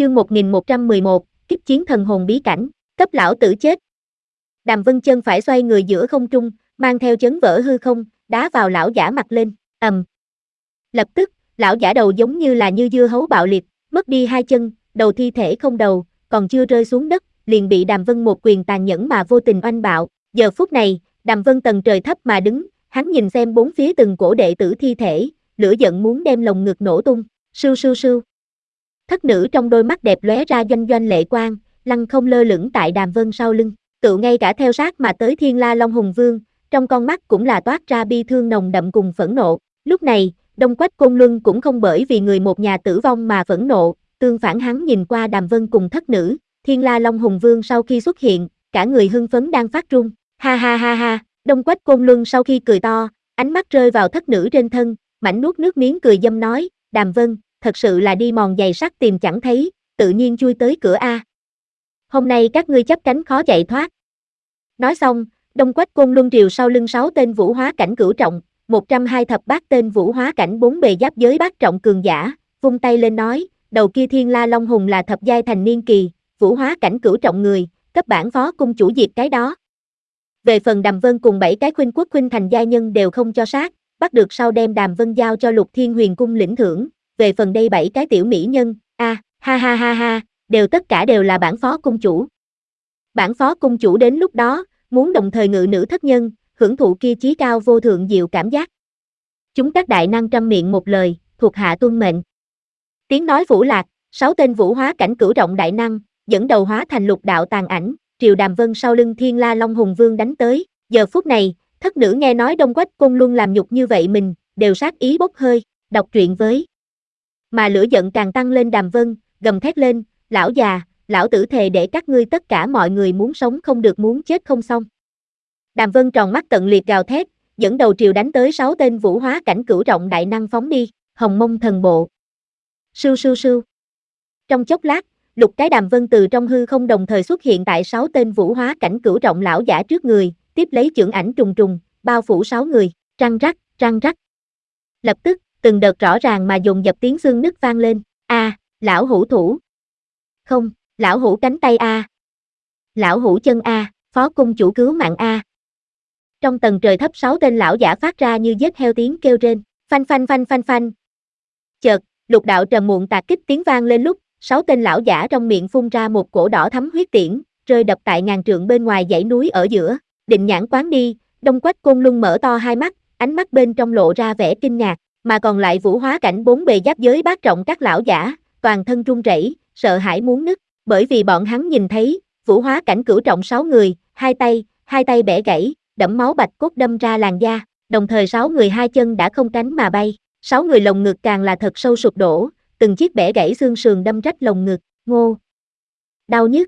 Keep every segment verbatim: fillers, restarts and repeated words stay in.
Chương một nghìn một trăm mười một, Kích chiến thần hồn bí cảnh, cấp lão tử chết. Đàm Vân chân phải xoay người giữa không trung, mang theo chấn vỡ hư không, đá vào lão giả mặt lên, ầm. Lập tức, lão giả đầu giống như là như dưa hấu bạo liệt, mất đi hai chân, đầu thi thể không đầu, còn chưa rơi xuống đất, liền bị Đàm Vân một quyền tàn nhẫn mà vô tình oanh bạo. Giờ phút này, Đàm Vân tầng trời thấp mà đứng, hắn nhìn xem bốn phía từng cổ đệ tử thi thể, lửa giận muốn đem lồng ngực nổ tung, sưu sưu sưu. Thất nữ trong đôi mắt đẹp lóe ra doanh doanh lệ quang, lăng không lơ lửng tại Đàm Vân sau lưng, tự ngay cả theo sát mà tới Thiên La Long Hùng Vương, trong con mắt cũng là toát ra bi thương nồng đậm cùng phẫn nộ. Lúc này, Đông Quách Côn Luân cũng không bởi vì người một nhà tử vong mà phẫn nộ, tương phản hắn nhìn qua Đàm Vân cùng thất nữ, Thiên La Long Hùng Vương sau khi xuất hiện, cả người hưng phấn đang phát run, ha ha ha ha, Đông Quách Côn Luân sau khi cười to, ánh mắt rơi vào thất nữ trên thân, mảnh nuốt nước miếng cười dâm nói, Đàm Vân, thật sự là đi mòn giày sắt tìm chẳng thấy, tự nhiên chui tới cửa a. Hôm nay các ngươi chấp cánh khó chạy thoát. Nói xong, Đông Quách Côn Luân triều sau lưng sáu tên vũ hóa cảnh cửu trọng, một trăm hai thập bát tên vũ hóa cảnh bốn bề giáp giới bát trọng cường giả, vung tay lên nói, đầu kia Thiên La Long Hùng là thập giai thành niên kỳ, vũ hóa cảnh cửu trọng người, cấp bản phó cung chủ diệt cái đó. Về phần Đàm Vân cùng bảy cái khuynh quốc khuynh thành giai nhân đều không cho sát, bắt được sau đem Đàm Vân giao cho Lục Thiên Huyền cung lĩnh thưởng, về phần đây bảy cái tiểu mỹ nhân, a, à, ha ha ha ha, đều tất cả đều là bản phó cung chủ. Bản phó cung chủ đến lúc đó, muốn đồng thời ngự nữ thất nhân, hưởng thụ kia chí cao vô thượng diệu cảm giác. Chúng các đại năng trăm miệng một lời, thuộc hạ tuân mệnh. Tiếng nói phủ lạc, sáu tên vũ hóa cảnh cửu trọng đại năng, dẫn đầu hóa thành lục đạo tàn ảnh, triều Đàm Vân sau lưng Thiên La Long Hùng Vương đánh tới. Giờ phút này, thất nữ nghe nói Đông Quách Côn Luân làm nhục như vậy mình, đều sát ý bốc hơi, đọc truyện với. Mà lửa giận càng tăng lên Đàm Vân, gầm thét lên, lão già, lão tử thề để các ngươi tất cả mọi người muốn sống không được muốn chết không xong. Đàm Vân tròn mắt tận liệt gào thét, dẫn đầu triều đánh tới sáu tên vũ hóa cảnh cửu trọng đại năng phóng đi, Hồng Mông thần bộ. Sưu sưu sưu. Trong chốc lát, lục cái Đàm Vân từ trong hư không đồng thời xuất hiện tại sáu tên vũ hóa cảnh cửu trọng lão giả trước người, tiếp lấy chưởng ảnh trùng trùng, bao phủ sáu người, răng rắc, răng rắc. Lập tức, từng đợt rõ ràng mà dồn dập tiếng xương nứt vang lên, a, à, lão hữu thủ. Không, lão hữu cánh tay a. À. Lão hữu chân a, à, phó cung chủ cứu mạng a. À. Trong tầng trời thấp sáu tên lão giả phát ra như giết heo tiếng kêu rên, phanh phanh phanh phanh phanh. Chợt, lục đạo trầm muộn tạc kích tiếng vang lên lúc, sáu tên lão giả trong miệng phun ra một cổ đỏ thắm huyết tiễn, rơi đập tại ngàn trượng bên ngoài dãy núi ở giữa, định nhãn quán đi, Đông Quách Côn Luân mở to hai mắt, ánh mắt bên trong lộ ra vẻ kinh ngạc, mà còn lại vũ hóa cảnh bốn bề giáp giới bát trọng các lão giả, toàn thân run rẩy, sợ hãi muốn nứt, bởi vì bọn hắn nhìn thấy, vũ hóa cảnh cửu trọng sáu người, hai tay, hai tay bẻ gãy, đẫm máu bạch cốt đâm ra làn da, đồng thời sáu người hai chân đã không cánh mà bay, sáu người lồng ngực càng là thật sâu sụp đổ, từng chiếc bẻ gãy xương sườn đâm rách lồng ngực, ngô. Đau nhức.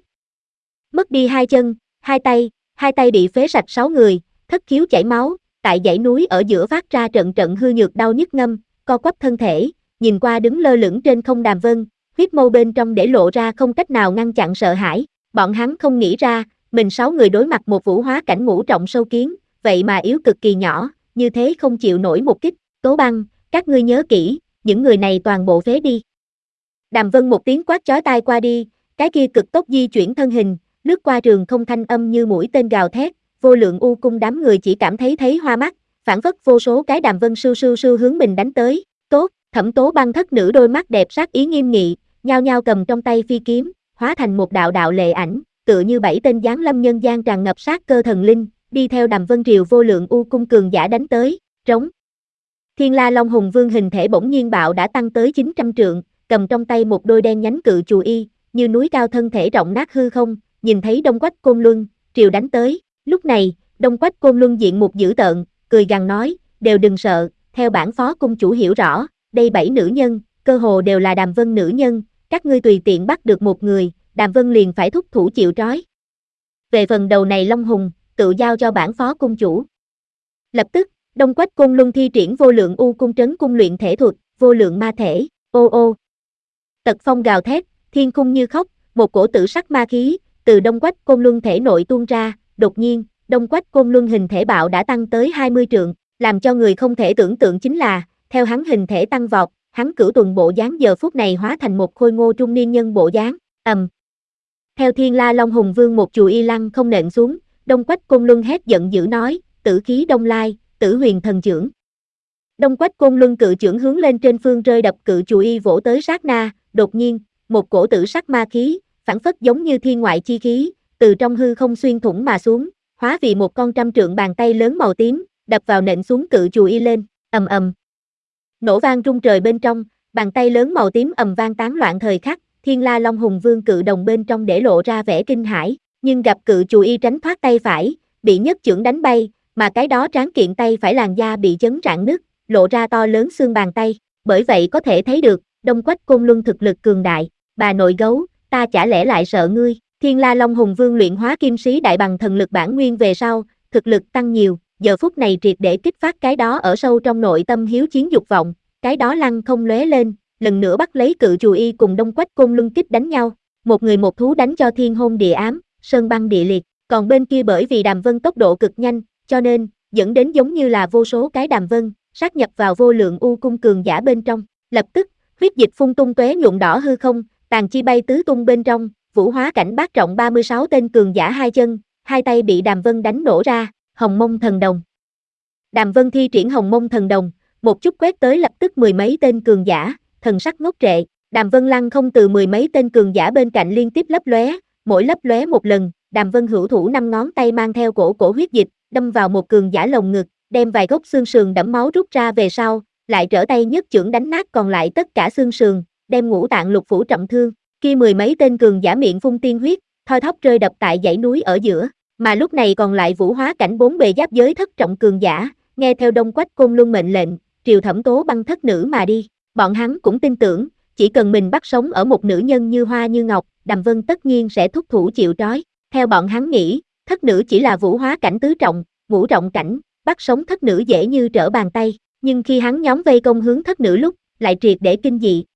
Mất đi hai chân, hai tay, hai tay bị phế sạch sáu người, thất khiếu chảy máu, tại dãy núi ở giữa phát ra trận trận hư nhược đau nhức ngâm, co quắp thân thể, nhìn qua đứng lơ lửng trên không Đàm Vân, huyết mâu bên trong để lộ ra không cách nào ngăn chặn sợ hãi, bọn hắn không nghĩ ra, mình sáu người đối mặt một vũ hóa cảnh ngũ trọng sâu kiến, vậy mà yếu cực kỳ nhỏ, như thế không chịu nổi một kích, Tố Băng, các ngươi nhớ kỹ, những người này toàn bộ phế đi. Đàm Vân một tiếng quát chói tai qua đi, cái kia cực tốc di chuyển thân hình, lướt qua trường không thanh âm như mũi tên gào thét, vô lượng u cung đám người chỉ cảm thấy thấy hoa mắt, phản phất vô số cái Đàm Vân sưu sưu sưu hướng mình đánh tới, tốt, Thẩm Tố Băng thất nữ đôi mắt đẹp sát ý nghiêm nghị, nhao nhao cầm trong tay phi kiếm, hóa thành một đạo đạo lệ ảnh, tựa như bảy tên giáng lâm nhân gian tràn ngập sát cơ thần linh, đi theo Đàm Vân triều vô lượng u cung cường giả đánh tới, trống. Thiên La Long Hùng Vương hình thể bỗng nhiên bạo đã tăng tới chín trăm trượng, cầm trong tay một đôi đen nhánh cự chù y, như núi cao thân thể rộng nát hư không, nhìn thấy Đông Quách Côn Luân, triều đánh tới, lúc này, Đông Quách Côn Luân diện một dữ tợn, cười gằn nói, đều đừng sợ, theo bản phó cung chủ hiểu rõ, đây bảy nữ nhân, cơ hồ đều là Đàm Vân nữ nhân, các ngươi tùy tiện bắt được một người, Đàm Vân liền phải thúc thủ chịu trói. Về phần đầu này Long Hùng, tự giao cho bản phó cung chủ. Lập tức, Đông Quách Côn Luân thi triển vô lượng u cung trấn cung luyện thể thuật, vô lượng ma thể, ô ô. Tật phong gào thét, thiên cung như khóc, một cổ tử sắc ma khí, từ Đông Quách Côn Luân thể nội tuôn ra, đột nhiên, Đông Quách Côn Luân hình thể bạo đã tăng tới hai mươi trượng, làm cho người không thể tưởng tượng chính là, theo hắn hình thể tăng vọt, hắn cửu tuần bộ dáng giờ phút này hóa thành một khôi ngô trung niên nhân bộ dáng, ầm. Theo Thiên La Long Hùng Vương một chùi y lăng không nện xuống, Đông Quách Côn Luân hét giận dữ nói, tử khí đông lai, tử huyền thần chưởng. Đông Quách Côn Luân cự chưởng hướng lên trên phương rơi đập cự chùi y vỗ tới sát na, đột nhiên, một cổ tử sắc ma khí, phảng phất giống như thiên ngoại chi khí, từ trong hư không xuyên thủng mà xuống, hóa vì một con trăm trượng bàn tay lớn màu tím, đập vào nện xuống cự chùi y lên, ầm ầm. Nổ vang rung trời bên trong, bàn tay lớn màu tím ầm vang tán loạn thời khắc, Thiên La Long Hùng Vương cự đồng bên trong để lộ ra vẻ kinh hãi, nhưng gặp cự chùi y tránh thoát tay phải, bị nhất chưởng đánh bay, mà cái đó tráng kiện tay phải làn da bị chấn rạn nứt, lộ ra to lớn xương bàn tay, bởi vậy có thể thấy được, Đông Quách Côn Luân thực lực cường đại, bà nội gấu, ta chả lẽ lại sợ ngươi. Thiên La Long Hùng Vương luyện hóa kim sĩ đại bằng thần lực bản nguyên về sau, thực lực tăng nhiều, giờ phút này triệt để kích phát cái đó ở sâu trong nội tâm hiếu chiến dục vọng, cái đó lăng không lóe lên, lần nữa bắt lấy cự chùi y cùng Đông Quách Côn Luân kích đánh nhau, một người một thú đánh cho thiên hôn địa ám, sơn băng địa liệt, còn bên kia bởi vì Đàm Vân tốc độ cực nhanh, cho nên, dẫn đến giống như là vô số cái Đàm Vân, sát nhập vào vô lượng u cung cường giả bên trong, lập tức, huyết dịch phun tung tóe nhuộm đỏ hư không, tàn chi bay tứ tung bên trong, vũ hóa cảnh bát trọng ba mươi sáu tên cường giả hai chân, hai tay bị Đàm Vân đánh nổ ra, Hồng Mông Thần Đồng. Đàm Vân thi triển Hồng Mông Thần Đồng, một chút quét tới lập tức mười mấy tên cường giả, thần sắc ngốc trệ, Đàm Vân lăng không từ mười mấy tên cường giả bên cạnh liên tiếp lấp lóe, mỗi lấp lóe một lần, Đàm Vân hữu thủ năm ngón tay mang theo cổ cổ huyết dịch, đâm vào một cường giả lồng ngực, đem vài gốc xương sườn đẫm máu rút ra về sau, lại trở tay nhất chưởng đánh nát còn lại tất cả xương sườn, đem ngũ tạng lục phủ trọng thương, kia mười mấy tên cường giả miệng phun tiên huyết, thoi thóp rơi đập tại dãy núi ở giữa, mà lúc này còn lại vũ hóa cảnh bốn bề giáp giới thất trọng cường giả, nghe theo Đông Quách Côn Luân mệnh lệnh, triều Thẩm Tố Băng thất nữ mà đi, bọn hắn cũng tin tưởng, chỉ cần mình bắt sống ở một nữ nhân như hoa như ngọc, Đàm Vân tất nhiên sẽ thúc thủ chịu trói, theo bọn hắn nghĩ, thất nữ chỉ là vũ hóa cảnh tứ trọng, ngũ trọng cảnh, bắt sống thất nữ dễ như trở bàn tay, nhưng khi hắn nhóm vây công hướng thất nữ lúc, lại triệt để kinh dị,